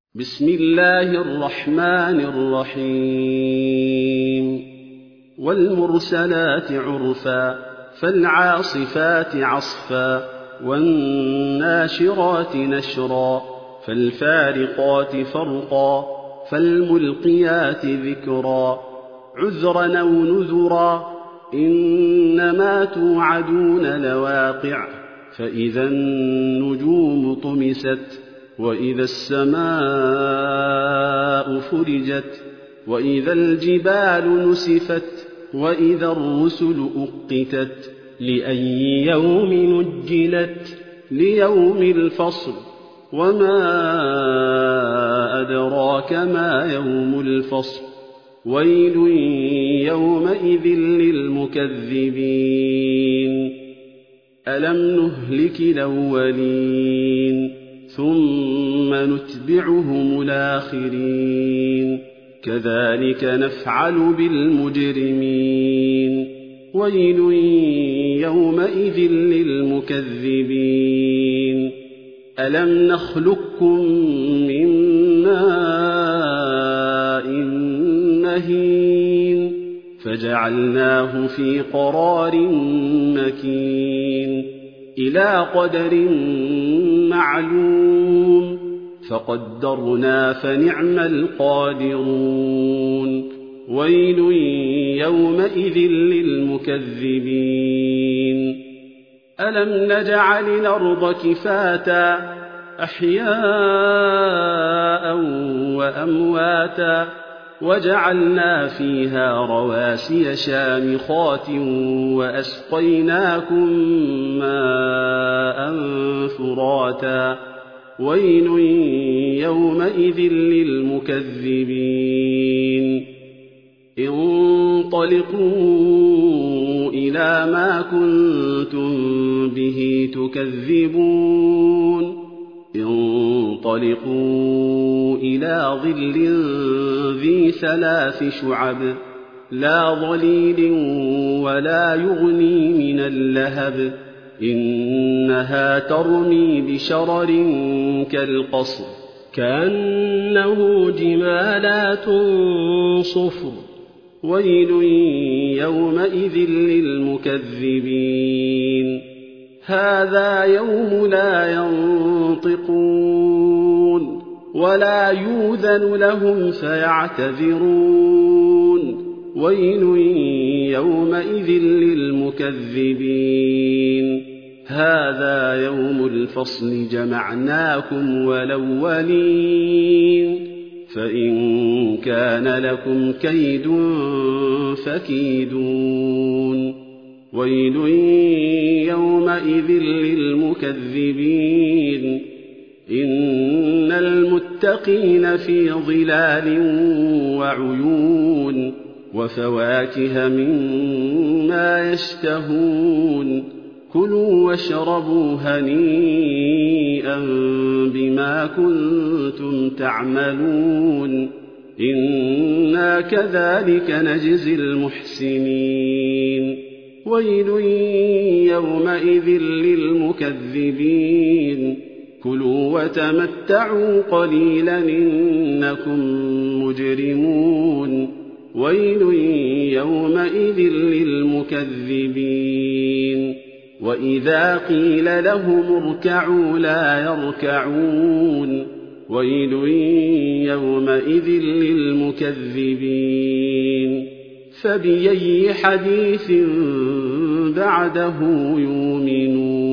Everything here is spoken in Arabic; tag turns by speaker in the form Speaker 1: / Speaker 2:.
Speaker 1: بسم الله الرحمن الرحيم والمرسلات عرفا فالعاصفات عصفا والناشرات نشرا فالفارقات فرقا فالملقيات ذكرا عذرا أو نذرا إنما توعدون لواقع فإذا النجوم طمست وإذا السماء فرجت وإذا الجبال نسفت وإذا الرسل أقتت لأي يوم نجلت ليوم الفصل وما أدراك ما يوم الفصل ويل يومئذ للمكذبين ألم نهلك الأولين ثم نتبعهم الآخرين كذلك نفعل بالمجرمين ويل يومئذ للمكذبين ألم نخلقكم من ماء مهين فجعلناه في قرار مكين إلى قدر معلوم فقدرنا فنعم القادرون ويل يومئذ للمكذبين ألم نجعل الأرض كفاتا أحياء وأمواتا وجعلنا فيها رواسي شامخات وأسقيناكم ماء فراتا ويل يومئذ للمكذبين انطلقوا إلى ما كنتم به تكذبون انطلقوا إلى ظل ذي 3 شعب لا ظليل ولا يغني من اللهب إنها ترمي بشرر كالقصر كأنه جمالات صفر ويل يومئذ للمكذبين هذا يوم لا ينطقون ولا يؤذن لهم فيعتذرون ويل يومئذ للمكذبين هذا يوم الفصل جمعناكم والأولين فإن كان لكم كيد فكيدون ويل يومئذ للمكذبين إن المتقين في ظلال وعيون وفواكه مما يشتهون كلوا واشربوا هنيئا بما كنتم تعملون إنا كذلك نجزي المحسنين ويل يومئذ للمكذبين كلوا وتمتعوا قليلا إنكم مجرمون ويل يومئذ للمكذبين وإذا قيل لهم اركعوا لا يركعون ويل يومئذ للمكذبين فبأي حديث بعده يؤمنون